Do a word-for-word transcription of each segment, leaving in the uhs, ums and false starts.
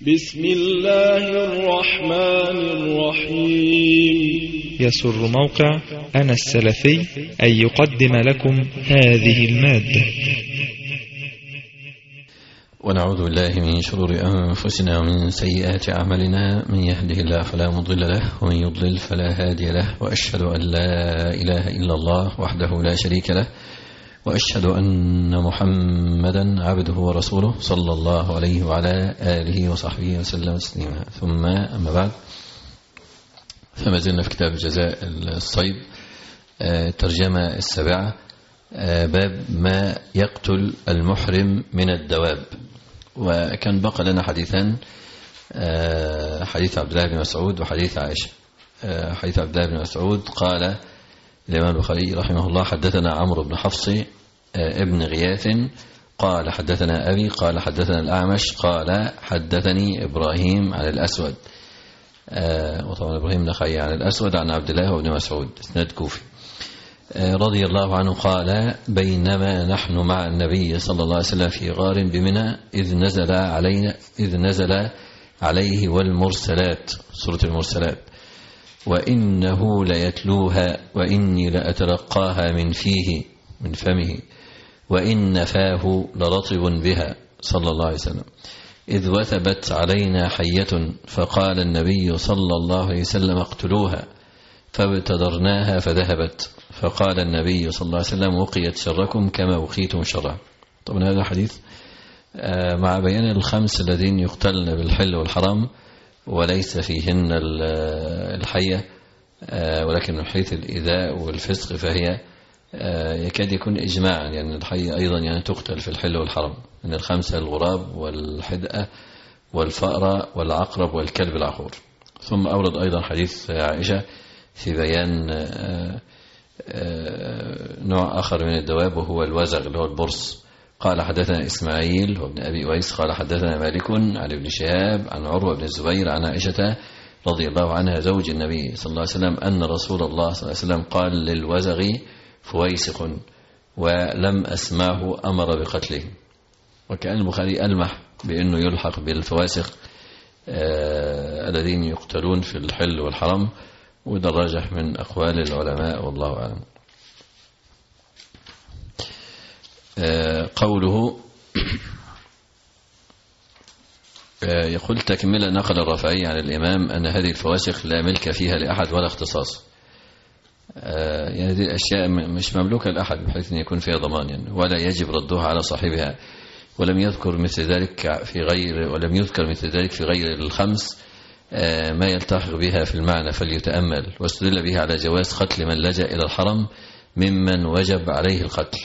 بسم الله الرحمن الرحيم. يسر موقع أنا السلفي أن يقدم لكم هذه المادة. ونعوذ بالله من شرور أنفسنا ومن سيئات أعمالنا، من يهده الله فلا مضل له ومن يضلل فلا هادي له، وأشهد أن لا إله إلا الله وحده لا شريك له، وأشهد أن محمدا عبده ورسوله صلى الله عليه وعلى آله وصحبه وسلم تسليما. ثم أما بعد، فما زلنا في كتاب جزاء الصيد، الترجمة السابعة، باب ما يقتل المحرم من الدواب. وكان بقى لنا حديثان، حديث عبد الله بن مسعود وحديث عائشة. حديث عبد الله بن مسعود قال الإمام البخاري رحمه الله: حدثنا عمرو بن حفص ابن غياث قال حدثنا أبي قال حدثنا الأعمش قال حدثني إبراهيم عن الأسود، وطبعا إبراهيم النخعي عن الأسود عن عبد الله بن مسعود، إسناد كوفي، رضي الله عنه قال: بينما نحن مع النبي صلى الله عليه وسلم في غار بمنى إذ نزل علينا إذ نزل عليه والمرسلات، سورة المرسلات، وإنه ليتلوها وإني لأتلقاها من فيه من فمه وإن فاه لرطب بها صلى الله عليه وسلم، إذ وثبت علينا حية فقال النبي صلى الله عليه وسلم: اقتلوها، فابتدرناها فذهبت، فقال النبي صلى الله عليه وسلم: وقيت شركم كما وقيتم شرا. طبعا هذا حديث مع بيان الخمس الذين يقتلن بالحل والحرام وليس فيهن الحية، ولكن من حيث الإيذاء والفسق فهي يكاد يكون إجماعا، يعني الحية أيضا يعني تقتل في الحل والحرام، من الخمسة: الغراب والحدأة والفأرة والعقرب والكلب العقور. ثم أورد أيضا حديث عائشة في بيان نوع آخر من الدواب وهو الوزغ اللي هو البرص. قال حدثنا إسماعيل وابن أبي أويس قال حدثنا مالك عن ابن شهاب عن عروة بن الزبير عن عائشة رضي الله عنها زوج النبي صلى الله عليه وسلم أن رسول الله صلى الله عليه وسلم قال للوزغ: فويسق، ولم أسمعه أمر بقتله. وكأن البخاري ألمح بأنه يلحق بالفواسق آه الذين يقتلون في الحل والحرام، وده الراجح من أقوال العلماء والله أعلم. آه قوله آه يقول: تكملة نقل الرافعي عن الإمام أن هذه الفواسق لا ملك فيها لأحد ولا اختصاص، آه يعني هذه الأشياء مش مملوكة لأحد بحيث أن يكون فيها ضمان، يعني ولا يجب ردها على صاحبها. ولم يذكر مثل ذلك في غير ولم يذكر مثل ذلك في غير الخمس آه ما يلتحق بها في المعنى فليتأمل. واستدل به على جواز قتل من لجأ إلى الحرم ممن وجب عليه القتل،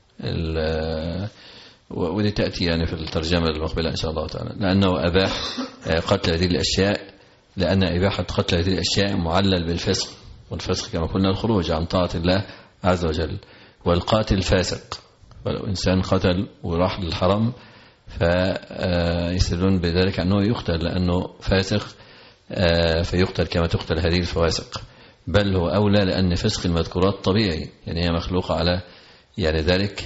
ودي تأتي يعني في الترجمة المقبلة إن شاء الله تعالى، لأنه أباح قتل هذه الأشياء، لأن إباحة قتل هذه الأشياء معلل بالفسق، والفسق كما قلنا الخروج عن طاعة الله عز وجل، والقاتل فاسق. ولو إنسان قتل وراح للحرم فيستدلون بذلك أنه يقتل لأنه فاسق، فيقتل كما تقتل هذه الفواسق، بل هو أولى لأن فسق المذكورات طبيعي، يعني هي مخلوقة على يعني ذلك.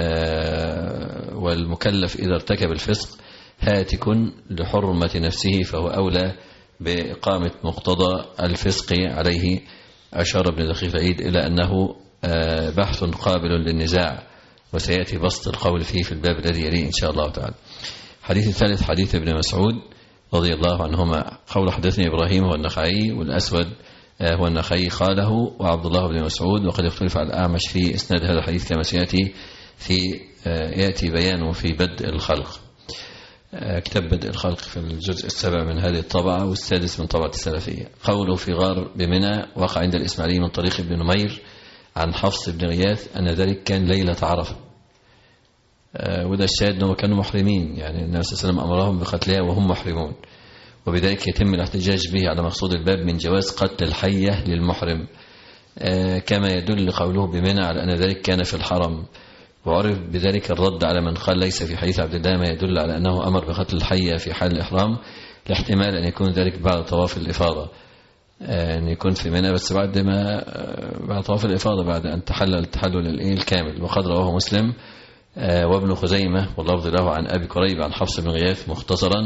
والمكلف إذا ارتكب الفسق هاتك لحرمة نفسه فهو أولى بإقامة مقتضى الفسق عليه. أشار ابن دقيق العيد إلى أنه بحث قابل للنزاع، وسيأتي بسط القول فيه في الباب الذي يليه إن شاء الله تعالى. حديث الثالث حديث ابن مسعود رضي الله عنهما قول: حدثني إبراهيم هو النخعي والأسود هو النخعي قاله وعبد الله بن مسعود. وقد اختلف على الأعمش في إسناد هذا الحديث كما سيأتي في يأتي بيانه في بدء الخلق، كتاب بدء الخلق في الجزء السابع من هذه الطبعة والسادس من طبعة السلفية. قوله في غار بمنى وقع عند الإسماعيلي من طريق ابن نمير عن حفص بن غياث أن ذلك كان ليلة عرفة، وده الشاهد أنهم كانوا محرمين، يعني النبي صلى الله عليه وسلم أمرهم بقتلها وهم محرمون، وبذلك يتم الاحتجاج به على مقصود الباب من جواز قتل الحية للمحرم، كما يدل قوله بمنى على أن ذلك كان في الحرم. وعرف بذلك الرد على من قال ليس في حديث عبد الله ما يدل على أنه أمر بقتل الحية في حال الإحرام، لاحتمال أن يكون ذلك بعد طواف الإفاضة، أن يكون في منى بس بعد ما بعد طواف الإفاضة بعد أن تحلل التحلل الكامل. وقد رواه مسلم وابن خزيمة واللفظ له عن أبي كريب عن حفص بن غياث مختصرا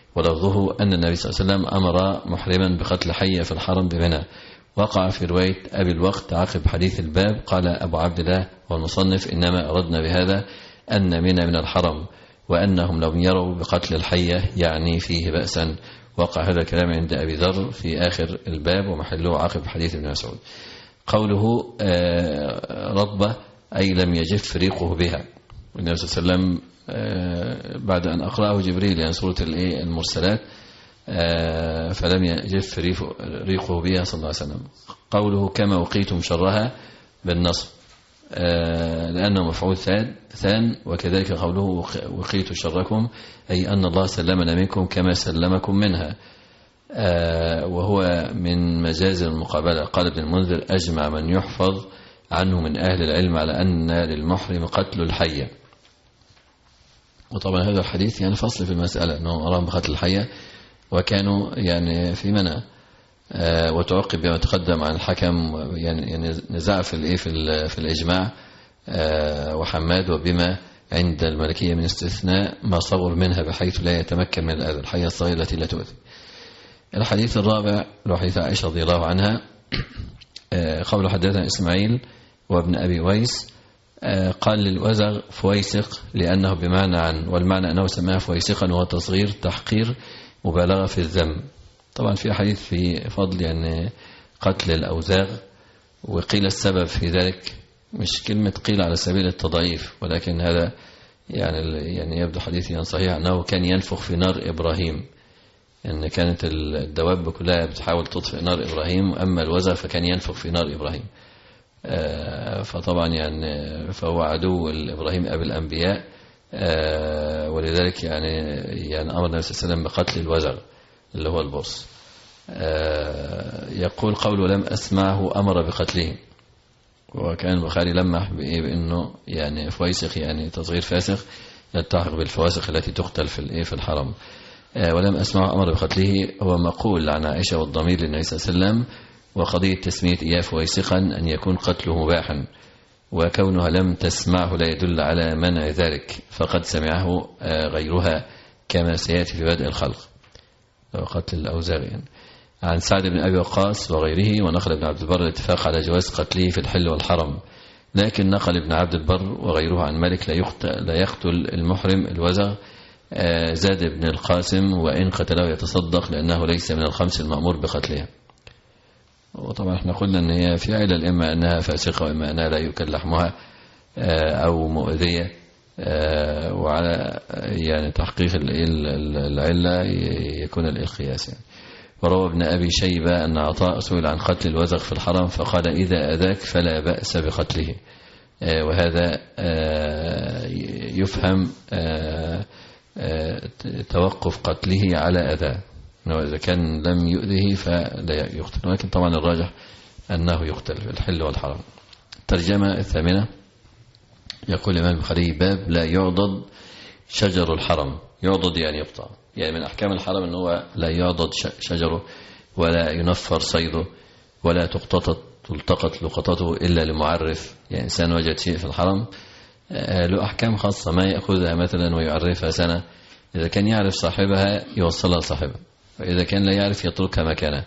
ولفظه أن النبي صلى الله عليه وسلم أمر محرما بقتل حية في الحرم بمنى. وقع في رواية أبي الوقت عقب حديث الباب قال أبو عبد الله والمصنف إنما أردنا بهذا أن منى من الحرم وأنهم لم يروا بقتل الحية يعني فيه بأسا. وقع هذا الكلام عند أبي ذر في آخر الباب ومحله عقب حديث ابن مسعود. قوله رطبة أي لم يجف ريقه بها. النبي صلى الله عليه وسلم بعد أن أقرأه جبريل يعني سورة المرسلات فلم يجف ريقه بها صلى الله عليه وسلم. قوله كما وقيتم شرها بالنصب لأنه مفعول ثان. وكذلك قوله وقيت شركم أي أن الله سلمنا منكم كما سلمكم منها وهو من مجاز المقابلة. قال ابن المنذر أجمع من يحفظ عنه من أهل العلم على أن للمحرم قتل الحية. وطبعا هذا الحديث يعني فصل في المسألة أنه أرام بقتل الحية وكانوا يعني في منى وتعقب بما تقدم عن الحكم يعني نزاع في في الإجماع وحماد وبما عند المالكية من استثناء ما صغر منها بحيث لا يتمكن من الأذى الحية الصغيرة التي لا تؤذي. الحديث الرابع لحديث عائشة رضي الله عنها قول حدثنا إسماعيل وابن أبي ويس قال للوزغ فويسق لأنه بمعنى عن والمعنى أنه سماه فويسقا وهو تصغير تحقير مبالغة في الذم. طبعا في حديث في فضل يعني قتل الأوزاغ وقيل السبب في ذلك مش كلمة قيل على سبيل التضعيف ولكن هذا يعني يعني يبدو حديثيا صحيح أنه كان ينفخ في نار إبراهيم أن يعني كانت الدواب كلها بتحاول تطفئ نار إبراهيم أما الوزغ فكان ينفخ في نار إبراهيم فطبعا يعني فهو عدو إبراهيم أبي الأنبياء ولذلك يعني يعني أمر النبي صلى الله عليه وسلم بقتل الوزغ اللي هو البرص. يقول قوله لم أسمعه أمر بقتله وكان البخاري لمح بإيه بأنه يعني فويسق يعني تصغير فاسق يلتحق بالفواسق التي تقتل في الإيه في الحرم. ولم أسمعه أمر بقتله هو مقول عن عائشة والضمير للنبي صلى الله عليه وسلم وقضية تسمية إياه فويسقا أن يكون قتله مباحا وكونها لم تسمعه لا يدل على منع ذلك فقد سمعه غيرها كما سيأتي في بدء الخلق قتل الأوزاغ يعني. عن سعد بن أبي وقاص وغيره ونقل ابن عبد البر الاتفاق على جواز قتله في الحل والحرم لكن نقل ابن عبد البر وغيره عن مالك لا يقتل, لا يقتل المحرم الوزغ. زاد ابن القاسم وإن قتله يتصدق لأنه ليس من الخمس المأمور بقتلها. وطبعا احنا قلنا ان هي في علل اما انها فاسقه واما انها لا يؤكل لحمها او مؤذيه وعلى يعني تحقيق العله يكون القياس يعني. وروى ابن ابي شيبه ان عطاء سئل عن قتل الوزغ في الحرم فقال اذا اذاك فلا باس بقتله وهذا يفهم توقف قتله على اذاه إذا كان لم يؤذه فلا يقتل ولكن طبعا الراجح أنه يقتل في الحل والحرم. الترجمة الثامنة يقول الإمام البخاري باب لا يعضد شجر الحرم. يعضد يعني يقطع يعني من أحكام الحرم أنه لا يعضد شجره ولا ينفر صيده ولا تقتطت تلتقط لقطته إلا لمعرف يعني إنسان وجد شيء في الحرم له أحكام خاصة ما يأخذها مثلا ويعرفها سنة إذا كان يعرف صاحبها يوصلها لصاحبها فإذا كان لا يعرف يتركها مكانه.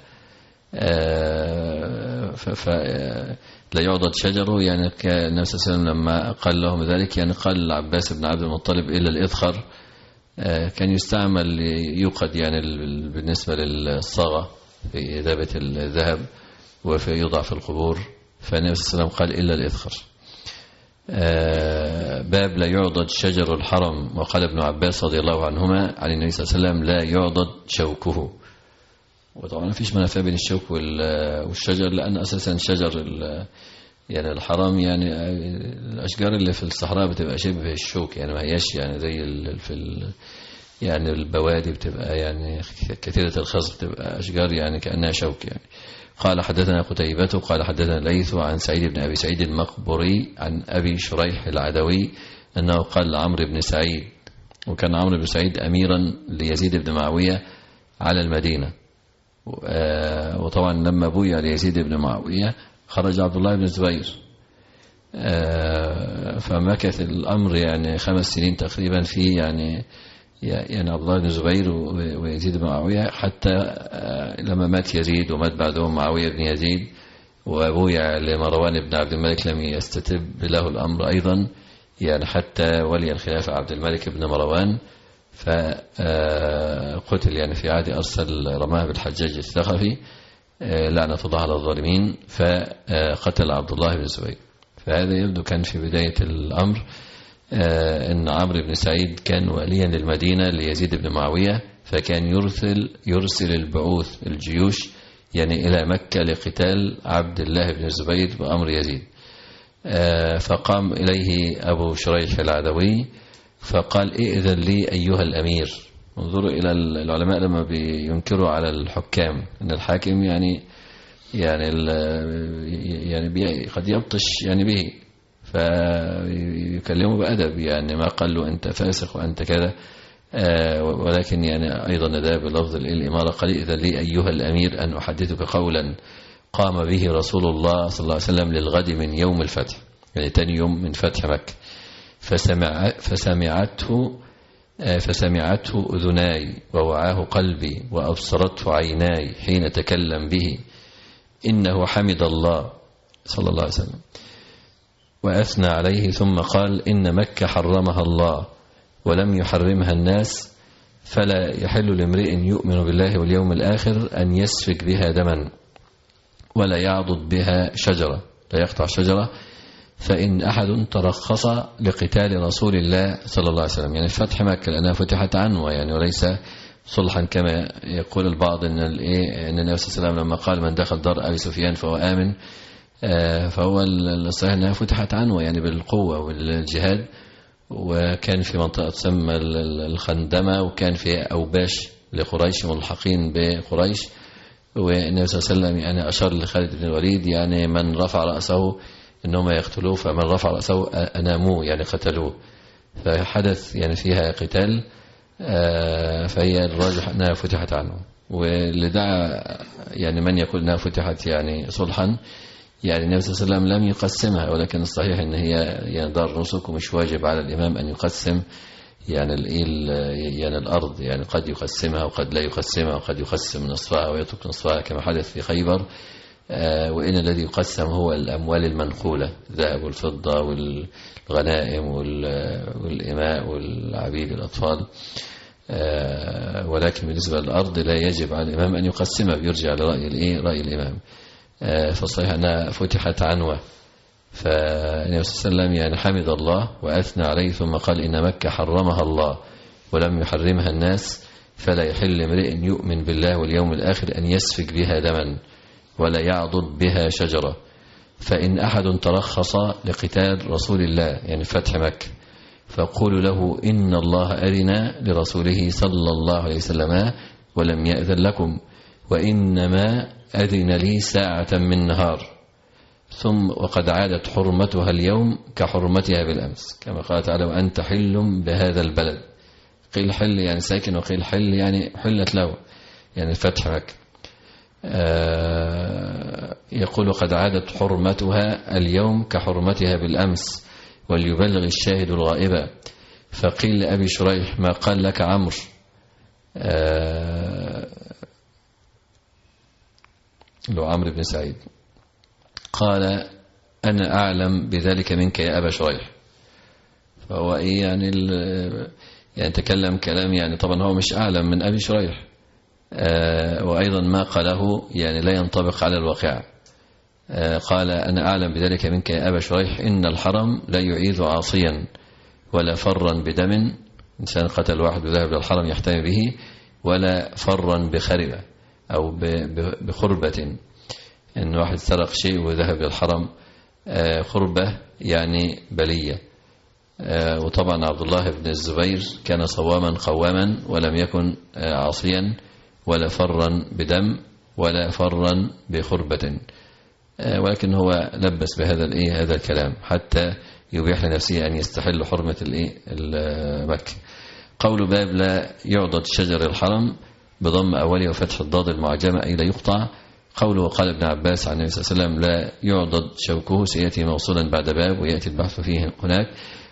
لا يعضد شجره يعني النبي صلى الله عليه وسلم لما قال لهم ذلك يعني قال العباس بن عبد المطلب إلا الإذخر كان يستعمل يوقد يعني بالنسبة للصاغة في إذابة الذهب وفي يوضع في القبور فالنبي صلى الله عليه وسلم قال إلا الإذخر. باب لا يعضد شجر الحرم. وقال ابن عباس رضي الله عنهما عن النبي صلى الله عليه وسلم لا يعضد شوكه. وطبعا ما فيش منافاة بين الشوك والشجر لأن أساسا شجر يعني الحرام يعني الأشجار اللي في الصحراء بتبقى شبه الشوك يعني ما هياش يعني زي في يعني البوادي بتبقى يعني كثيرة الخصب بتبقى أشجار يعني كأنها شوك يعني. قال حدثنا قتيبة قال حدثنا الليث عن سعيد بن أبي سعيد المقبري عن أبي شريح العدوي أنه قال لعمرو بن سعيد وكان عمرو بن سعيد أميرا ليزيد بن معاوية على المدينة وطبعا لما بويع ليزيد بن معاوية خرج عبد الله بن الزبير فمكث الأمر يعني خمس سنين تقريبا في يعني يعني عبد الله بن الزبير ويزيد بن معاوية، حتى لما مات يزيد ومات بعدهم معاوية بن يزيد وأبويا لمروان بن عبد الملك لم يستتب له الأمر أيضا، يعني حتى ولي الخلافة عبد الملك بن مروان فقتل يعني في عهد أرسل رماه بالحجاج الثقفي لعنة الله على الظالمين، فقتل عبد الله بن الزبير. فهذا يبدو كان في بداية الأمر أن عمرو بن سعيد كان واليا للمدينة ليزيد بن معاوية، فكان يرسل يرسل البعوث الجيوش يعني إلى مكة لقتال عبد الله بن الزبير بأمر يزيد. فقام إليه أبو شريح العدوي فقال ائذن لي أيها الأمير. انظروا إلى العلماء لما بينكروا على الحكام أن الحاكم يعني يعني يعني قد يبطش يعني به، فيكلمه بأدب، يعني ما قال له أنت فاسق وأنت كذا، ولكن يعني أيضا ندى بلفظ الإمارة قال ائذن لي أيها الأمير أن أحدثك قولا قام به رسول الله صلى الله عليه وسلم للغد من يوم الفتح، يعني تاني يوم من فتح مكة. فسمع فسمعته فسمعته أذناي ووعاه قلبي وأبصرته عيناي حين تكلم به، إنه حمد الله صلى الله عليه وسلم وأثنى عليه، ثم قال إن مكة حرمها الله ولم يحرمها الناس، فلا يحل لامرئ يؤمن بالله واليوم الآخر أن يسفك بها دما ولا يعضد بها شجرة، لا يقطع شجرة، فإن أحد ترخص لقتال رسول الله صلى الله عليه وسلم، يعني فتح مكة لأنها فتحت عنوة يعني وليس صلحا كما يقول البعض إن إن النبي صلى الله عليه وسلم لما قال من دخل دار أبي سفيان فهو آمن، فهو الصحيح أنها فتحت عنوة يعني بالقوة والجهاد، وكان في منطقة تسمى الخندمة، وكان في أوباش لقريش ملحقين بقريش، والنبي صلى الله عليه وسلم يعني أشار لخالد بن الوليد يعني من رفع رأسه إنهم يقتلوه، فمن رفع رأسه أناموه يعني قتلوه، فحدث يعني فيها قتال، فهي الراجح أنها فتحت عنه. واللي دعا يعني من يقول أنها فتحت يعني صلحا، يعني النبي صلى الله عليه وسلم لم يقسمها، ولكن الصحيح أن هي يعني دار نسك ومش واجب على الإمام أن يقسم يعني يعني الأرض، يعني قد يقسمها وقد لا يقسمها، وقد يقسم نصفها ويترك نصفها كما حدث في خيبر، وإن الذي يقسم هو الأموال المنقولة، الذهب والفضة والغنائم والإماء والعبيد الأطفال، ولكن بالنسبة للأرض لا يجب على الإمام أن يقسمها، بيرجع لرأي الإيه رأي الإمام. فالصحيح أنها فتحت عنوة، فالنبي صلى الله عليه وسلم يعني حمد الله وأثنى عليه، ثم قال إن مكة حرمها الله ولم يحرمها الناس، فلا يحل امرئ يؤمن بالله واليوم الآخر أن يسفك بها دما ولا يعضد بها شجرة، فإن أحد ترخص لقتال رسول الله يعني فتح مكة فقولوا له إن الله أذن لرسوله صلى الله عليه وسلم ولم يأذن لكم، وإنما أذن لي ساعة من نهار، ثم وقد عادت حرمتها اليوم كحرمتها بالأمس، كما قال تعالى وأنت حل بهذا البلد. قيل حل يعني ساكن، وقيل حل يعني حلت له يعني فتح مكة. آه يقول قد عادت حرمتها اليوم كحرمتها بالأمس وليبلغ الشاهد الغائبة. فقيل لأبي شريح ما قال لك عمرو؟ آه لو عمرو بن سعيد قال أنا أعلم بذلك منك يا أبا شريح. فهو إيه يعني يعني تكلم كلام يعني طبعا هو مش أعلم من أبي شريح، آه وأيضا ما قاله يعني لا ينطبق على الواقع. آه قال أنا أعلم بذلك منك يا أبا شريح إن الحرم لا يعيذ عاصيا ولا فرا بدم، إنسان قتل واحد وذهب للحرم يحتمي به، ولا فرا بخربة أو بخربة، إن واحد سرق شيء وذهب للحرم، آه خربة يعني بلية. آه وطبعا عبد الله بن الزبير كان صواما قواما ولم يكن آه عاصيا ولا فرا بدم ولا فرا بخربة، آه ولكن هو لبس بهذا الايه هذا الكلام حتى يبيح لنفسه أن يستحل حرمة الايه مكة. قول باب لا يعضد شجر الحرم بضم أولي وفتح الضاد المعجمة أي لا يقطع. قوله وقال ابن عباس عن النبي صلى الله عليه وسلم لا يعضد شوكه، سيأتي موصولا بعد باب ويأتي البحث فيه هناك.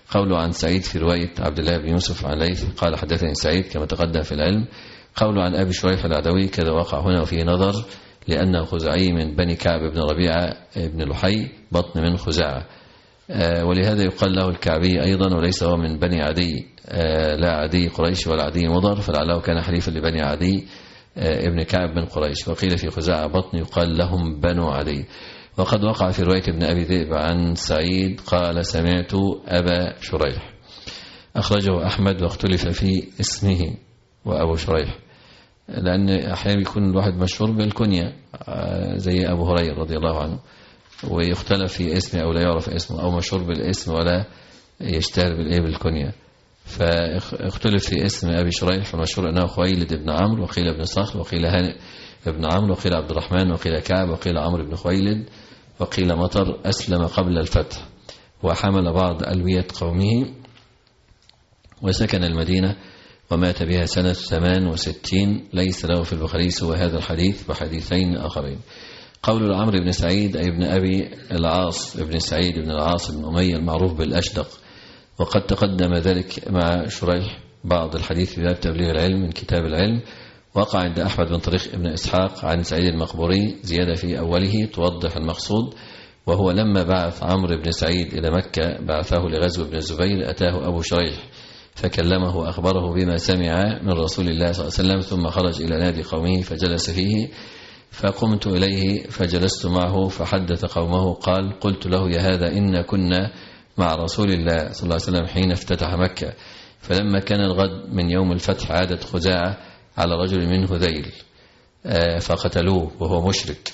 قوله عن سعيد في رواية عبد الله بن يوسف عن ليث قال حدثني سعيد كما تقدم في العلم. قوله عن أبي شريح العدوي كذا وقع هنا وفيه نظر، لأنه خزاعي من بني كعب بن ربيعة بن لحي بطن من خزاعة، ولهذا يقال له الكعبي أيضا، وليس هو من بني عدي، لا عدي قريش ولا عدي مضر، فلعله كان حليفا لبني عدي ابن كعب بن قريش. وقيل في خزاعة بطن يقال لهم بنو عدي. وقد وقع في رواية ابن أبي ذئب عن سعيد قال سمعت أبا شريح. أخرجه أحمد واختلف في اسمه وأبو شريح، لأن أحيانا يكون الواحد مشهور بالكنية زي أبو هريرة رضي الله عنه، ويختلف في اسمه أو لا يعرف اسمه، أو مشهور بالاسم ولا يشتهر بالإيه بالكنية. فاختلف في اسم أبي شريح، فمشهور أنه خويلد بن عمرو، وقيل ابن صخر، وقيل هانئ بن عمرو، وقيل عبد الرحمن، وقيل كعب، وقيل عمرو بن خويلد، وقيل مطر. أسلم قبل الفتح وحمل بعض ألوية قومه وسكن المدينة ومات بها سنة ثمان وستين. ليس له في البخاري سوى هذا الحديث وحديثين آخرين. قول عمرو بن سعيد أي ابن أبي العاص ابن سعيد بن العاص بن أمية المعروف بالأشدق، وقد تقدم ذلك مع شريح بعض الحديث في باب تبليغ العلم من كتاب العلم. وقع عند أحمد بن طريق ابن إسحاق عن سعيد المقبوري زيادة في أوله توضح المقصود، وهو لما بعث عمرو بن سعيد إلى مكة بعثه لغزو ابن الزبير أتاه أبو شريح فكلمه وأخبره بما سمع من رسول الله صلى الله عليه وسلم، ثم خرج إلى نادي قومه فجلس فيه، فقمت إليه فجلست معه فحدث قومه قال قلت له يا هذا إن كنا مع رسول الله صلى الله عليه وسلم حين افتتح مكة، فلما كان الغد من يوم الفتح عادت خزاعة على رجل من هذيل فقتلوه وهو مشرك،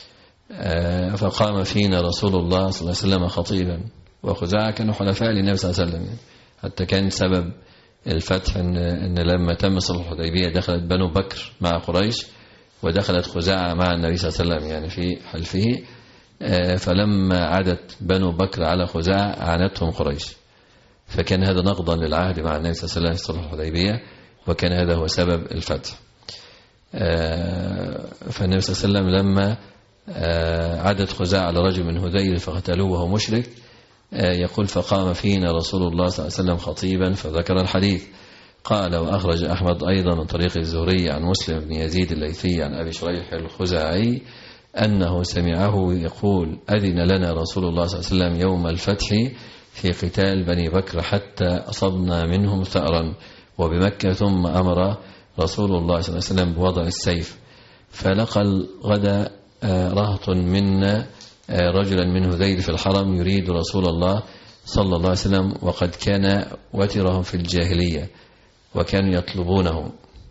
فقام فينا رسول الله صلى الله عليه وسلم خطيبا. وخزاعة كانوا حلفاء للنبي صلى الله عليه وسلم، حتى كان سبب الفتح إن, إن لما تم صلح الحديبية دخلت بنو بكر مع قريش، ودخلت خزاعة مع النبي صلى الله عليه وسلم يعني في حلفه، فلما عادت بنو بكر على خزاعة أعانتهم قريش، فكان هذا نقضا للعهد مع النبي صلى الله عليه وسلم صلح الحديبية، وكان هذا هو سبب الفتح. فالنبي صلى الله عليه وسلم لما عادت خزاعة على رجل من هذيل فقتلوه وهو مشرك، يقول فقام فينا رسول الله صلى الله عليه وسلم خطيبا فذكر الحديث. قال وأخرج أحمد أيضا من طريق الزهري عن مسلم بن يزيد الليثي عن أبي شريح الخزاعي أنه سمعه يقول أذن لنا رسول الله صلى الله عليه وسلم يوم الفتح في قتال بني بكر حتى أصبنا منهم ثأرا وبمكة، ثم أمر رسول الله صلى الله عليه وسلم بوضع السيف، فلقى الغد رهط منا رجلا من هذيل في الحرم يريد رسول الله صلى الله عليه وسلم، وقد كان وترهم في الجاهلية وكانوا يطلبونه.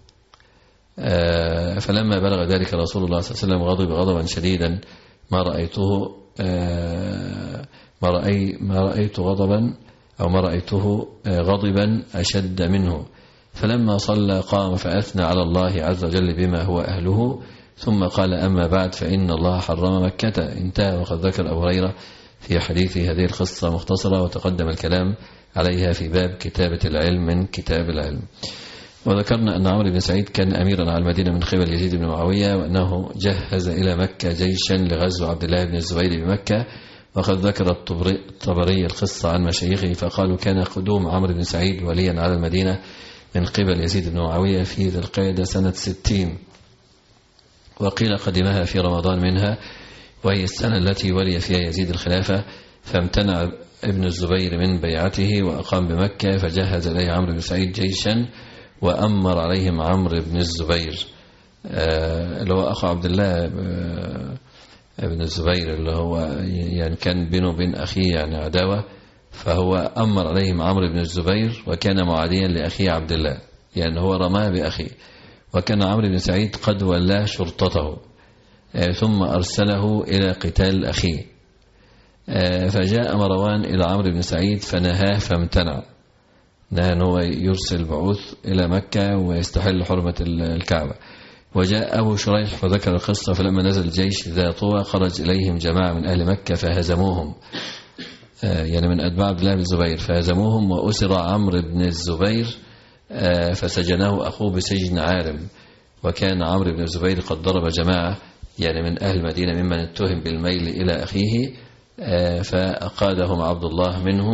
فلما بلغ ذلك رسول الله صلى الله عليه وسلم غضب غضبا شديدا ما رأيته ما رأي ما رأيت غضبا أو ما رأيته غضبا أشد منه. فلما صلى قام فأثنى على الله عز وجل بما هو أهله، ثم قال أما بعد فإن الله حرم مكة. انتهى. وقد ذكر أبو هريرة في حديث هذه القصة مختصرة، وتقدم الكلام عليها في باب كتابة العلم من كتاب العلم. وذكرنا أن عمرو بن سعيد كان أميرا على المدينة من قبل يزيد بن معاوية، وأنه جهز إلى مكة جيشا لغزو عبد الله بن الزبير بمكة. وقد ذكر الطبري القصة عن مشايخه فقالوا كان قدوم عمرو بن سعيد وليا على المدينة من قبل يزيد بن معاوية في ذي القعدة سنة ستين، وقيل قدمها في رمضان منها، وهي السنة التي ولي فيها يزيد الخلافة، فامتنع ابن الزبير من بيعته وأقام بمكة، فجهز إليه عمرو بن سعيد جيشا وأمر عليهم عمرو بن الزبير اللي هو أخو عبد الله بن الزبير، اللي هو يعني كان بينه وبين أخيه يعني عداوة، فهو أمر عليهم عمرو بن الزبير وكان معاديا لأخيه عبد الله، يعني هو رماه بأخيه، وكان عمرو بن سعيد قد ولاه شرطته ثم أرسله إلى قتال أخيه، فجاء مروان إلى عمرو بن سعيد فنهاه فامتنع، نهى أنه يرسل بعوث إلى مكة ويستحل حرمة الكعبة. وجاء أبو شريح فذكر القصة، فلما نزل الجيش ذا طوى خرج إليهم جماعة من أهل مكة فهزموهم، يعني من أتباع عبد الله بن الزبير، فهزموهم وأسر عمرو بن الزبير فسجنه أخوه بسجن عارم. وكان عمرو بن الزبير قد ضرب جماعة يعني من أهل المدينة ممن اتهم بالميل إلى أخيه، فأقادهم عبد الله منه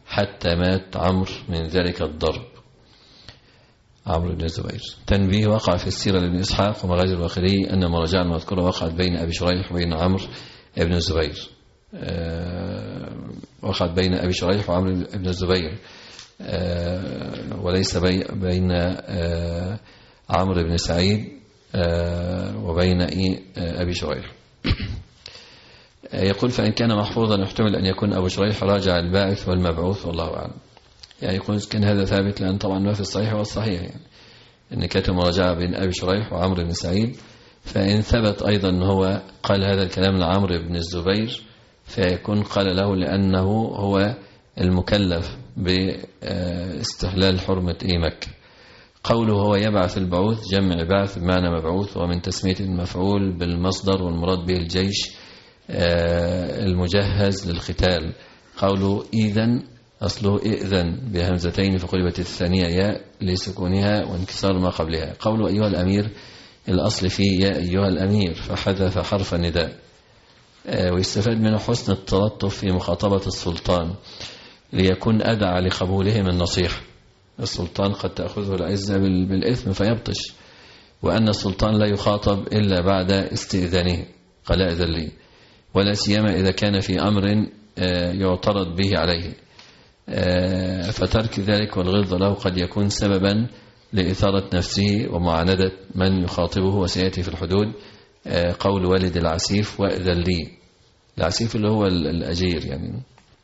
حتى مات عمرو من ذلك الضرب. عمرو بن الزبير. تنبيه: وقع في السيرة لابن إسحاق ومغازي الواخري أن مراجعة المذكورة وقعت بين أبي شريح وبين عمرو بن الزبير. أه وقعت بين أبي شريح وعمرو بن الزبير، أه وليس بي بين أه عمرو بن سعيد أه وبين أبي شريح. يقول: فإن كان محفوظا يحتمل أن يكون أبو شريح راجع الباعث والمبعوث، والله أعلم. يعني يقول كان هذا ثابت، لأن طبعا ما في الصحيح والصحيح يعني أن كانت مراجعة بين أبي شريح وعمرو بن سعيد. فإن ثبت أيضا أن هو قال هذا الكلام لعمرو بن الزبير فيكون قال له لأنه هو المكلف باستحلال حرمة مكة. قوله هو يبعث البعوث جمع بعث بمعنى مبعوث، ومن تسمية المفعول بالمصدر، والمراد به الجيش المجهز للقتال. قوله إذن أصله إذن بهمزتين فقلبت الثانية ياء لسكونها وانكسار ما قبلها. قوله أيها الأمير الأصل فيه يا أيها الأمير فحذف حرف النداء. ويستفاد منه حسن التلطف في مخاطبة السلطان ليكون أدعى لقبولهم النصيحة. السلطان قد تأخذه العزة بالإثم فيبطش، وأن السلطان لا يخاطب إلا بعد استئذانه، قال أذن لي، ولا سيما إذا كان في أمر يعترض به عليه، فترك ذلك والغلظ له قد يكون سببا لإثارة نفسه ومعاندة من يخاطبه. وسيأتي في الحدود قول والد العسيف وأذن لي. العسيف اللي هو الأجير يعني.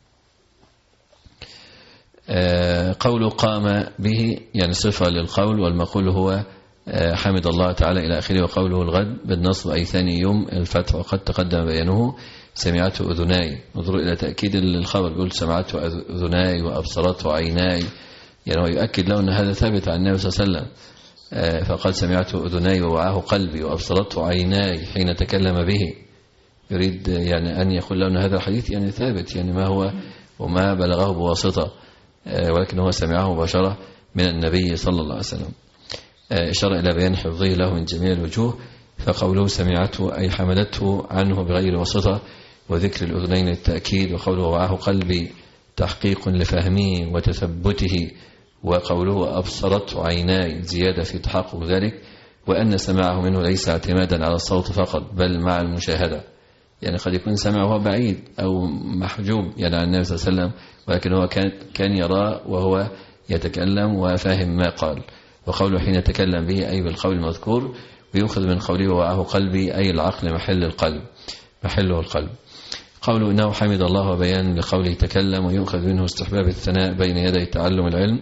قول قام به يعني صفة للقول، والمقول هو حمد الله تعالى إلى آخره. وقوله الغد بالنصب أي ثاني يوم الفتح، وقد تقدم بيانه سمعته أذناي. انظروا إلى تأكيد الخبر، يقول سمعته أذناي وأبصرته عيناي، يعني هو يؤكد له أن هذا ثابت عن النبي صلى الله عليه وسلم. فقال سمعته أذناي ووعاه قلبي وأبصرته عيناي حين تكلم به. يريد يعني أن يقول له أن هذا الحديث يعني ثابت، يعني ما هو وما بلغه بواسطة، ولكن هو سمعه مباشرة من النبي صلى الله عليه وسلم. إشارة إلى بيان حفظه له من جميع الوجوه. فقوله سمعته أي حملته عنه بغير واسطة، وذكر الأذنين للتأكيد. وقوله وعاه قلبي تحقيق لفهمه وتثبته. وقوله أبصرته عيناي زيادة في تحقق ذلك، وأن سماعه منه ليس اعتمادا على الصوت فقط بل مع المشاهدة. يعني قد يكون سمعه بعيد أو محجوب يعني عن النبي صلى الله عليه وسلم، ولكن هو كان كان يراه وهو يتكلم وفاهم ما قال. وقوله حين تكلم به أي بالقول المذكور، ويؤخذ من قوله وعاه قلبي أي العقل محل القلب محله القلب. قوله إنه حمد الله وبيان لقوله تكلم، ويؤخذ منه استحباب الثناء بين يدي تعلم العلم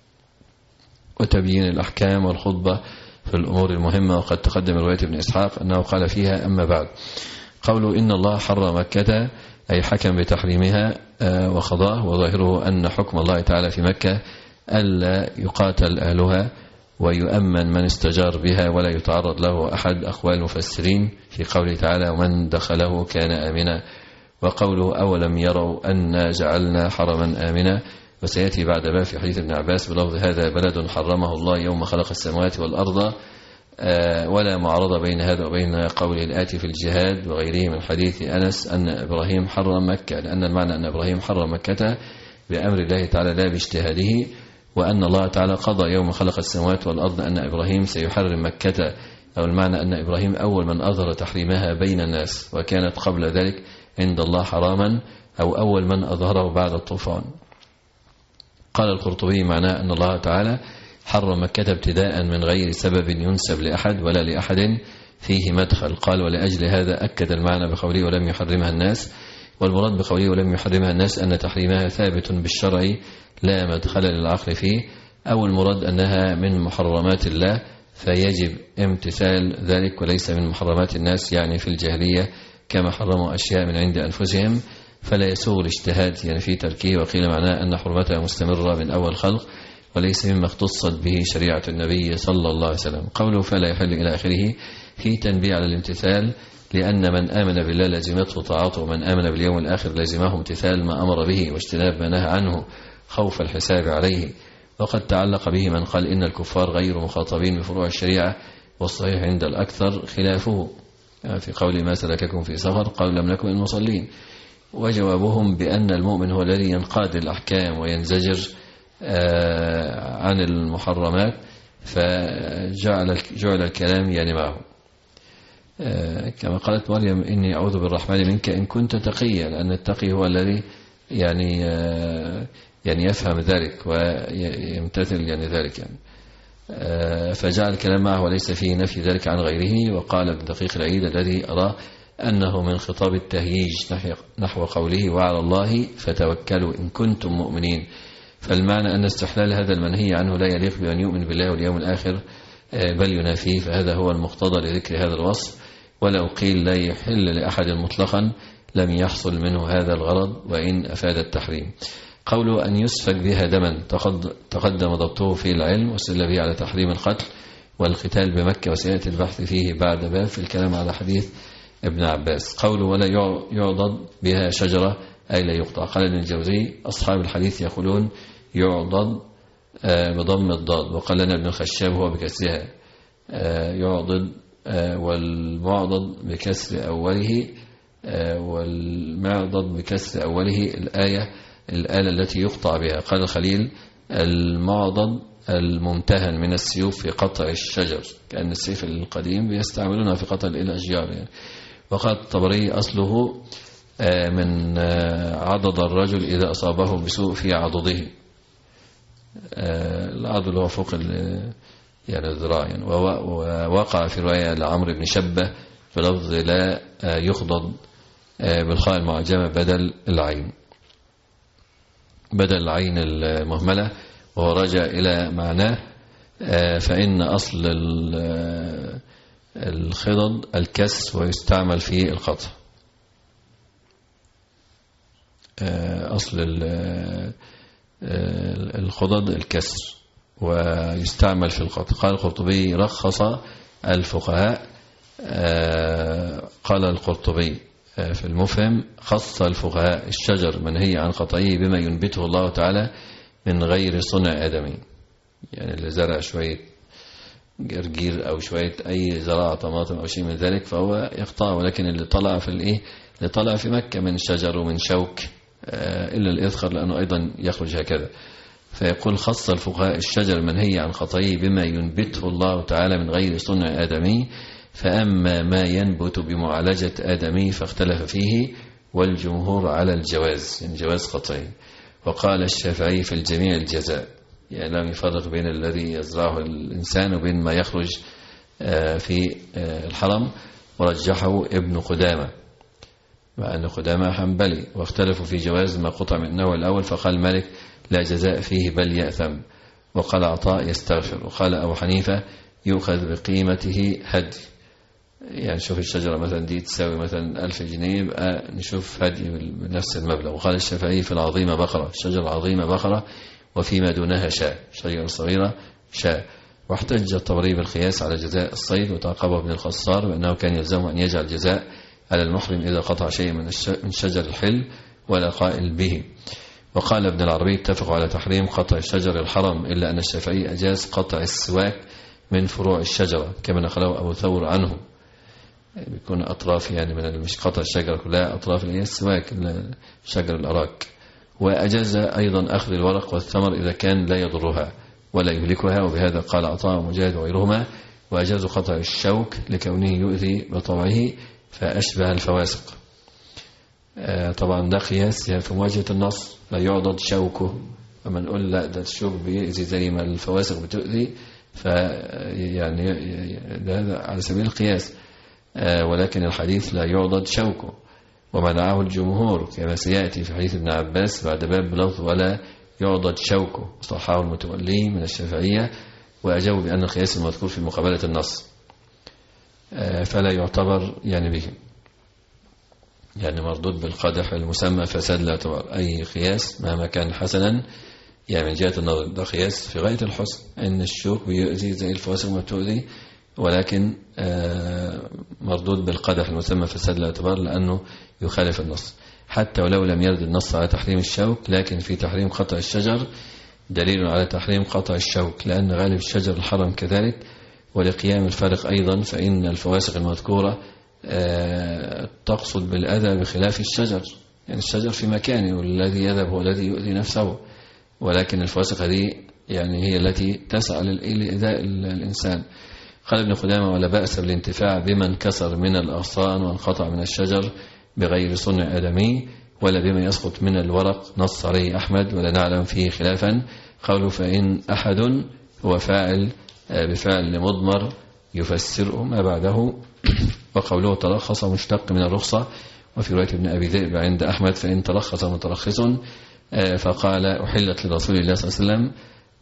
وتبيين الأحكام والخطبة في الأمور المهمة. وقد تقدم رواية ابن إسحاق أنه قال فيها أما بعد. قوله إن الله حرم مكة أي حكم بتحريمها وخضاه، وظاهره أن حكم الله تعالى في مكة ألا يقاتل أهلها ويؤمن من استجار بها ولا يتعرض له أحد. أقوال المفسرين في قوله تعالى ومن دخله كان آمنا. وقوله أولم يروا أن جعلنا حرما آمنا. وسيأتي بعد باب في حديث ابن عباس بلفظ هذا بلد حرمه الله يوم خلق السماوات والأرض، ولا معارضة بين هذا وبين قوله الآتي في الجهاد وغيره من حديث أنس أن إبراهيم حرم مكة، لأن المعنى أن إبراهيم حرم مكة بأمر الله تعالى لا باجتهاده، وأن الله تعالى قضى يوم خلق السماوات والأرض أن إبراهيم سيحرم مكة، أو المعنى أن إبراهيم أول من أظهر تحريمها بين الناس، وكانت قبل ذلك عند الله حراما، أو أول من أظهره بعد الطوفان. قال القرطبي معناه أن الله تعالى حرم مكة ابتداء من غير سبب ينسب لأحد ولا لأحد فيه مدخل. قال ولأجل هذا أكد المعنى بقوله ولم يحرمها الناس. والمراد بقوله ولم يحرمها الناس أن تحريمها ثابت بالشرع لا مدخل للعقل فيه، أو المراد أنها من محرمات الله فيجب امتثال ذلك، وليس من محرمات الناس يعني في الجاهلية كما حرموا أشياء من عند أنفسهم فلا يسوغ الاجتهاد يعني في تركه. وقيل معناه أن حرمتها مستمرة من أول خلق وليس مما اختصت به شريعة النبي صلى الله عليه وسلم. قوله فلا يحل إلى آخره في تنبيه على الامتثال، لأن من آمن بالله لازمته طاعته، ومن آمن باليوم الآخر لازمه امتثال ما أمر به واجتناب ما نهى عنه خوف الحساب عليه. وقد تعلق به من قال إن الكفار غير مخاطبين بفروع الشريعة، والصحيح عند الأكثر خلافه يعني في قول ما سلككم في سفر قالوا لم نكن المصلين. وجوابهم بأن المؤمن هو الذي ينقاد الأحكام وينزجر عن المحرمات، فجعل جعل الكلام يعني معه. كما قالت مريم إني أعوذ بالرحمن منك إن كنت تقيا، لأن التقي هو الذي يعني يعني يفهم ذلك ويمتثل يعني ذلك يعني. فجعل الكلام معه وليس فيه نفي ذلك عن غيره. وقال ابن دقيق العيد الذي أرى أنه من خطاب التهييج نحو قوله وعلى الله فتوكلوا إن كنتم مؤمنين، فالمعنى أن استحلال هذا المنهي عنه لا يليق بأن يؤمن بالله واليوم الآخر بل ينافيه، فهذا هو المقتضى لذكر هذا الوصف. ولو قيل لا يحل لأحد مطلقا لم يحصل منه هذا الغرض وإن أفاد التحريم. قوله أن يسفك بها دما تقدم ضبطه في العلم واستدل به على تحريم القتل والقتال بمكة، وسيأتي البحث فيه بعد باب في الكلام على حديث ابن عباس. قوله ولا يعضد بها شجرة أي لا يقطع. قال ابن الجوزي أصحاب الحديث يقولون يعضد بضم الضاد، وقال لنا ابن الخشاب هو بكسرها يعضد، والمعضد بكسر أوله والمعضد بكسر أوله الآية الآلة التي يقطع بها. قال الخليل المعضد الممتهن من السيوف في قطع الشجر، كأن السيف القديم بيستعملونها في قطع الأشجار يعني. وقال الطبري أصله من عضد الرجل إذا أصابه بسوء في عضده، العضد هو فوق يعني الذراع يعني. ووقع في رواية لعمرو بن شبة بلفظ لا يخضد بالخاء المعجمة بدل العين بدل العين المهملة، وهو رجع إلى معناه. فإن أصل الخضد الكسر ويستعمل في القطع. أصل الخضد الكسر ويستعمل في القطع. قال القرطبي رخص الفقهاء، قال القرطبي في المفهم خص الفقهاء الشجر منهي عن قطعه بما ينبته الله تعالى من غير صنع آدمي، يعني اللي زرع شوية جرجير أو شوية أي زراعة طماطم أو شيء من ذلك فهو يقطع، ولكن اللي طلع في الإيه اللي طلع في مكة من شجر ومن شوك إلا الإذخر لأنه أيضا يخرج هكذا. فيقول خص الفقهاء الشجر منهي عن قطعه بما ينبته الله تعالى من غير صنع آدمي، فأما ما ينبت بمعالجة آدمي فاختلف فيه، والجمهور على الجواز يعني جواز قطعه. وقال الشافعي في الجميع الجزاء، يعني لم يفرق بين الذي يزرعه الإنسان وبين ما يخرج في الحرم. ورجحه ابن قدامة مع أن قدامة حنبلي، واختلفوا في جواز ما قطع من النوع الأول، فقال مالك لا جزاء فيه بل يأثم، وقال عطاء يستغفر، وقال أبو حنيفة يؤخذ بقيمته هدي، يعني شوف الشجرة مثلا دي تساوي مثلا ألف جنيه يبقى نشوف هدي بنفس المبلغ. وقال الشافعي في العظيمة بقرة، الشجرة العظيمة بقرة وفيما دونها شاء، شجرة صغيرة شاء. واحتج الطبري بالقياس على جزاء الصيد، وتعقبه ابن الخصار بأنه كان يلزمه أن يجعل جزاء على المحرم إذا قطع شيء من شجر الحل ولا قائل به. وقال ابن العربي اتفقوا على تحريم قطع شجر الحرم، إلا أن الشافعي أجاز قطع السواك من فروع الشجرة كما نقله أبو ثور عنه، بيكون أطراف يعني من مش قطع الشجرة كلها، أطراف اللي هي السواك شجر الأراك. وأجاز أيضا أخذ الورق والثمر إذا كان لا يضرها ولا يهلكها، وبهذا قال عطاء ومجاهد وغيرهما. وأجاز قطع الشوك لكونه يؤذي بطبعه فأشبه الفواسق. طبعا ده قياس يعني في مواجهة النص، لا يعضد شوكه، فما نقول لا ده الشوك بيؤذي زي ما الفواسق بتؤذي، فيعني هذا على سبيل القياس، ولكن الحديث لا يعضد شوكه، ومنعه الجمهور كما سيأتي في حديث ابن عباس بعد باب بلفظ ولا يعضد شوكه، صححه المتولي من الشافعية، وأجابوا بأن القياس المذكور في مقابلة النص فلا يعتبر يعني به، يعني مردود بالقدح المسمى فساد لا يعتبر. أي قياس مهما كان حسنا يعني من جهة النظر ده قياس في غاية الحسن، إن الشوك بيؤذي زي الفواسق ما بتؤذي، ولكن مردود بالقدح المسمى فساد لا يعتبر لأنه يخالف النص، حتى ولو لم يرد النص على تحريم الشوك، لكن في تحريم قطع الشجر دليل على تحريم قطع الشوك، لأن غالب الشجر الحرم كذلك. ولقيام الفارق أيضا فإن الفواسق المذكورة تقصد بالأذى بخلاف الشجر، يعني الشجر في مكانه، والذي يذهب هو الذي يؤذي نفسه، ولكن الفواسق دي يعني هي التي تسعى لإيذاء الإنسان. قال ابن قدامة: ولا بأس بالانتفاع بما انكسر من الأغصان وانقطع من الشجر بغير صنع آدمي، ولا بما يسقط من الورق، نص عليه أحمد ولا نعلم فيه خلافا. قوله: فإن أحد هو فاعل بفعل مضمر يفسره ما بعده. وقوله ترخص مشتق من الرخصة، وفي رواية ابن أبي ذئب عند أحمد: فإن ترخص مترخص، فقال: أحلت لرسول الله صلى الله عليه وسلم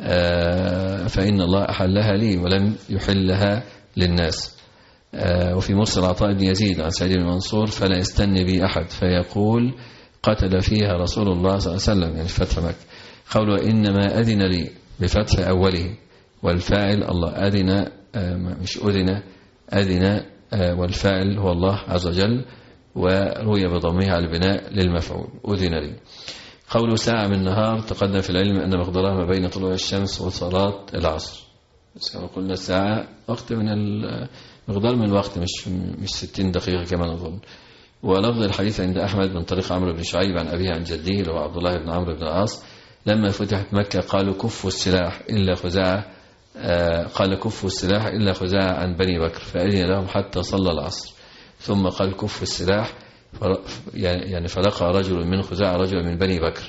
فإن الله أحلها لي ولم يحلها للناس. وفي مرسل عطاء بن يزيد عن سعيد بن منصور: فلا يستني بي أحد فيقول قتل فيها رسول الله صلى الله عليه وسلم، يعني فتح مكة. قوله: إنما أذن لي بفتح أوله، والفاعل الله، أذن مش أذن، أذن والفاعل هو الله عز وجل، وروي بضمه على البناء للمفعول، أذن لي. قوله ساعة من النهار، تقدم في العلم أن مقدارها ما بين طلوع الشمس وصلاة العصر. قلنا الساعة وقت من المقدار من الوقت، مش مش ستين دقيقة كما نظن. ولفظ الحديث عند أحمد من طريق عمرو بن شعيب عن أبيه عن جده اللي هو عبد الله بن عمرو بن العاص: لما فتحت مكة قالوا كفوا السلاح إلا خزاعة، قال كفوا السلاح إلا خزاعة عن بني بكر، فأذن لهم حتى صلى العصر، ثم قال كفوا السلاح، يعني فلقى رجل من خزاعة رجل من بني بكر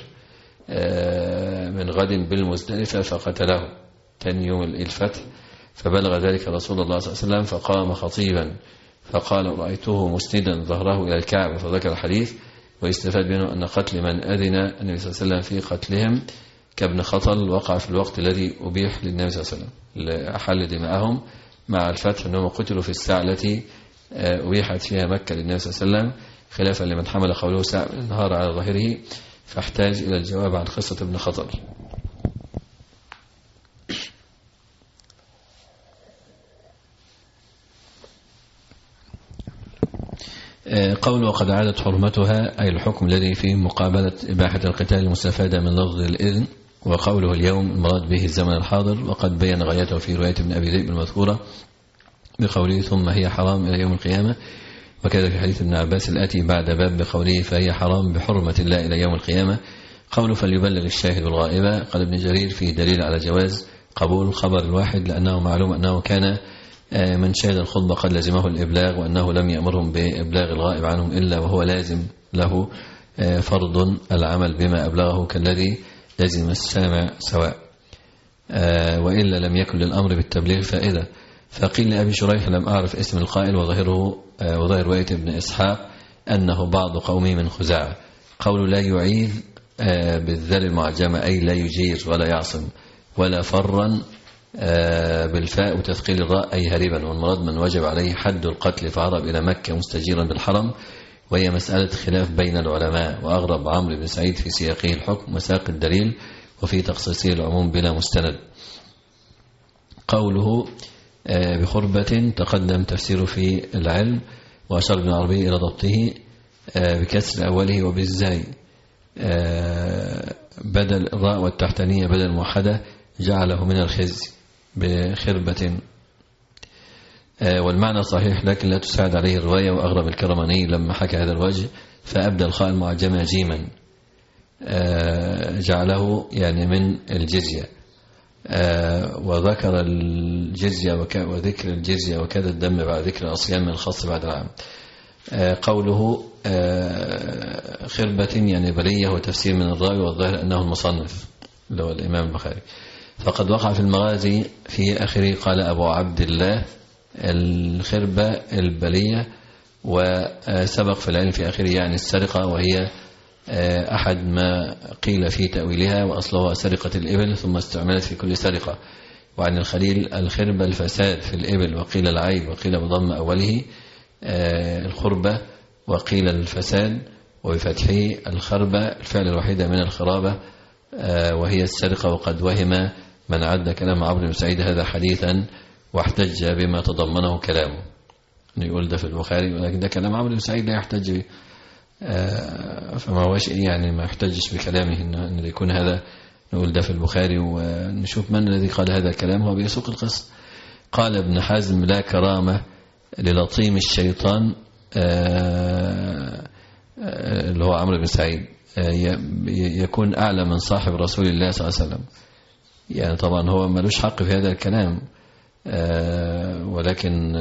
من غد بالمزدلفة فقتله ثاني يوم الفتح، فبلغ ذلك رسول الله صلى الله عليه وسلم فقام خطيبا فقال: رأيته مسندا ظهره إلى الكعبة، فذكر الحديث. ويستفاد منه أن قتل من أذن النبي صلى الله عليه وسلم في قتلهم كابن خطل وقع في الوقت الذي أبيح للنبي صلى الله عليه وسلم لأحل دماءهم مع الفتح، أنهم قتلوا في الساعة التي أبيحت فيها مكة للنبي صلى الله عليه وسلم، خلافا لمن حمل قوله ساعة من النهار على ظاهره، فاحتاج إلى الجواب عن قصة ابن خطل. قوله وقد عادت حرمتها، أي الحكم الذي فيه مقابلة إباحة القتال المستفادة من لفظ الإذن. وقوله اليوم المراد به الزمن الحاضر، وقد بين غايته في رواية ابن أبي ذئب المذكورة بقوله ثم هي حرام إلى يوم القيامة، وكذا في حديث ابن عباس الآتي بعد باب بقوله فهي حرام بحرمة الله إلى يوم القيامة. قوله فليبلغ الشاهد الغائبة، قال ابن جرير فيه دليل على جواز قبول خبر الواحد، لأنه معلوم أنه كان من شهد الخطبة قد لزمه الإبلاغ، وأنه لم يأمرهم بإبلاغ الغائب عنهم إلا وهو لازم له فرض العمل بما أبلغه كالذي لزم السامع سواء، وإلا لم يكن للأمر بالتبليغ فائدة. فقيل لأبي شريح لم أعرف اسم القائل، وظاهره وظاهر رواية ابن إسحاق أنه بعض قومه من خزاعة. قول لا يعيذ بالذال المعجمة أي لا يجير ولا يعصم، ولا فرا بالفاء وتثقيل الراء أي هربا، والمراد من وجب عليه حد القتل فهرب إلى مكة مستجيرا بالحرم، وهي مسألة خلاف بين العلماء. وأغرب عمرو بن سعيد في سياقه الحكم وساق الدليل، وفي تخصيصه العموم بلا مستند. قوله بخربة تقدم تفسيره في العلم، وأشار ابن عربي إلى ضبطه بكسر أوله وبالزاي بدل الراء والتحتانية بدل موحدة جعله من الخزي بخربة، والمعنى صحيح لكن لا تساعد عليه الرواية. وأغرب الكرماني لما حكى هذا الوجه فأبدى الخاء المعجمة جيما جعله يعني من الجزية، وذكر الجزية وذكر الجزية وكذا الدم بعد ذكر الأصيام من الخاص بعد العام. قوله خربة يعني بلية وتفسير من الراوي، والظاهر أنه المصنف اللي هو الإمام البخاري. فقد وقع في المغازي في آخره قال أبو عبد الله الخربة البلية، وسبق في العلم في آخره يعني السرقة، وهي أحد ما قيل في تأويلها، وأصلها سرقة الإبل ثم استعملت في كل سرقة. وعن الخليل الخربة الفساد في الإبل، وقيل العيب، وقيل بضم أوله الخربة، وقيل الفساد وبفتحه الخربة الفعل الوحيدة من الخرابة وهي السرقة. وقد وهم من عد كلام عمرو بن سعيد هذا حديثا واحتج بما تضمنه كلامه، يقول ده في البخاري، ولكن ده كلام عمرو بن سعيد لا يحتج به، فما هوش يعني ما يحتجش بكلامه ان يكون هذا نقول ده في البخاري ونشوف من الذي قال هذا الكلام، هو بيسوق القصة. قال ابن حزم لا كرامة للطيم الشيطان اللي هو عمرو بن سعيد يكون أعلى من صاحب رسول الله صلى الله عليه وسلم. يعني طبعا هو ملوش حق في هذا الكلام، ولكن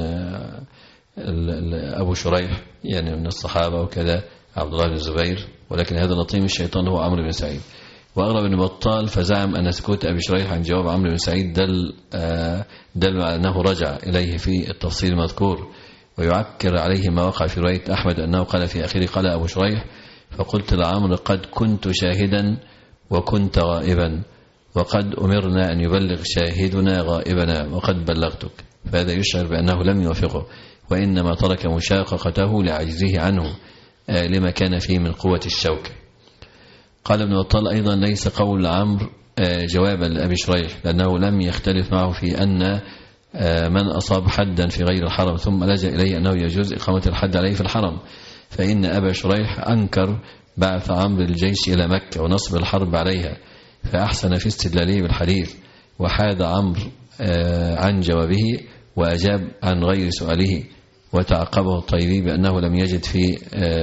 أبو شريح يعني من الصحابة وكذا عبد الله بن الزبير، ولكن هذا لطيم الشيطان هو عمرو بن سعيد. وأغرب بن بطال فزعم أن سكوت أبي شريح عن جواب عمرو بن سعيد دل دل على أنه رجع إليه في التفصيل المذكور، ويعكر عليه ما وقع في رواية أحمد أنه قال في آخره قال أبو شريح فقلت لعمرو قد كنت شاهدا وكنت غائبا، وقد أمرنا أن يبلغ شاهدنا غائبنا وقد بلغتك. فهذا يشعر بأنه لم يوافقه، وإنما ترك مشاققته لعجزه عنه لما كان فيه من قوة الشوك. قال ابن بطال أيضا ليس قول عمرو جوابا لأبي شريح، لأنه لم يختلف معه في أن من أصاب حدا في غير الحرم ثم لجأ إليه أنه يجوز إقامة الحد عليه في الحرم، فإن أبا شريح أنكر بعث عمرو الجيش إلى مكة ونصب الحرب عليها، فأحسن في استدلاله بالحديث، وحاد عمرو عن جوابه وأجاب عن غير سؤاله، وتعقبه الطيبي بأنه لم يجد في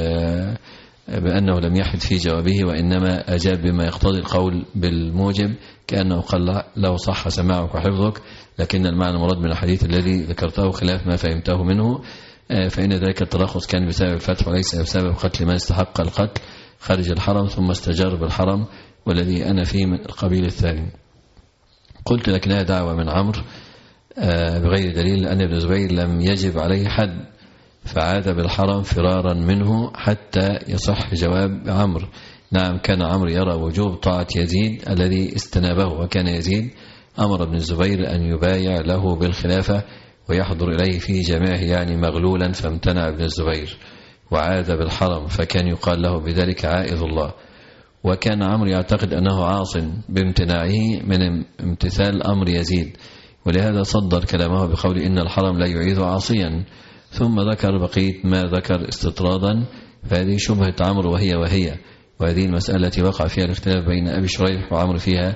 بأنه لم يحد في جوابه، وإنما أجاب بما يقتضي القول بالموجب، كأنه قال له صح سماعك وحفظك، لكن المعنى المراد من الحديث الذي ذكرته خلاف ما فهمته منه، فإن ذلك الترخص كان بسبب الفتح وليس بسبب قتل من استحق القتل خارج الحرم ثم استجار بالحرم، والذي أنا فيه من القبيل الثاني. قلت لكنها دعوة من عمرو بغير دليل، أن ابن زبير لم يجب عليه حد فعاد بالحرم فرارا منه حتى يصح جواب عمرو. نعم كان عمرو يرى وجوب طاعة يزيد الذي استنابه، وكان يزيد أمر ابن الزبير أن يبايع له بالخلافة ويحضر إليه في جميعه يعني مغلولا، فامتنع ابن الزبير وعاد بالحرم، فكان يقال له بذلك عائذ الله. وكان عمرو يعتقد أنه عاص بامتناعه من امتثال أمر يزيد، ولهذا صدر كلامه بقول إن الحرم لا يعيذ عاصيا، ثم ذكر بقية ما ذكر استطرادا، فهذه شبهة عمرو وهي وهي وهذه المسألة التي وقع فيها الاختلاف بين أبي شريح وعمرو فيها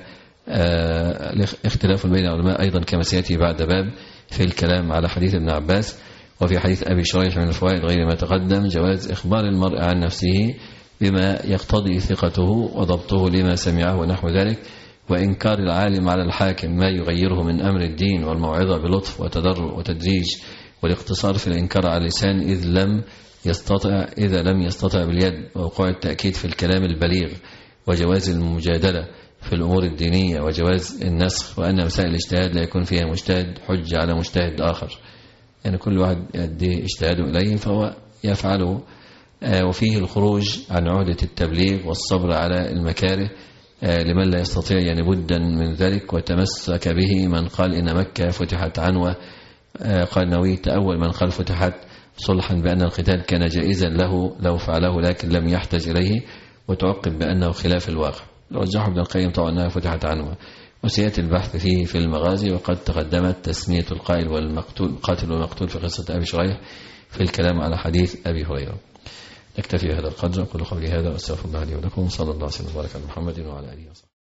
آه اختلاف بين العلماء أيضا كما سيأتي بعد باب في الكلام على حديث ابن عباس. وفي حديث أبي شريح من الفوائد غير ما تقدم جواز إخبار المرء عن نفسه بما يقتضي ثقته وضبطه لما سمعه ونحو ذلك، وإنكار العالم على الحاكم ما يغيره من أمر الدين والموعظة بلطف وتدرج وتدريج، والاقتصار في الإنكار على اللسان إذ لم يستطع إذا لم يستطع باليد، ووقوع التأكيد في الكلام البليغ، وجواز المجادلة في الأمور الدينية، وجواز النسخ، وأن مسائل الاجتهاد لا يكون فيها مجتهد حجة على مجتهد آخر، يعني كل واحد يؤدي اجتهاده إليه فهو يفعله. وفيه الخروج عن عهدة التبليغ والصبر على المكاره لمن لا يستطيع يعني بدا من ذلك، وتمسك به من قال إن مكة فتحت عنوة. قال نووي تأول من قال فتحت صلحا بأن القتال كان جائزا له لو فعله لكن لم يحتج إليه، وتعقب بأنه خلاف الواقع. رجحه ابن القيم طبعا أنها فتحت عنوة، وسيأتي البحث فيه في المغازي، وقد تقدمت تسمية القائل والمقتول القاتل والمقتول في قصة أبي شريح في الكلام على حديث أبي هريرة. نكتفي بهذا القدر، أقول قولي هذا وأستغفر الله لي ولكم، صلى الله عليه وسلم وبارك على محمد وعلى آله وصحبه.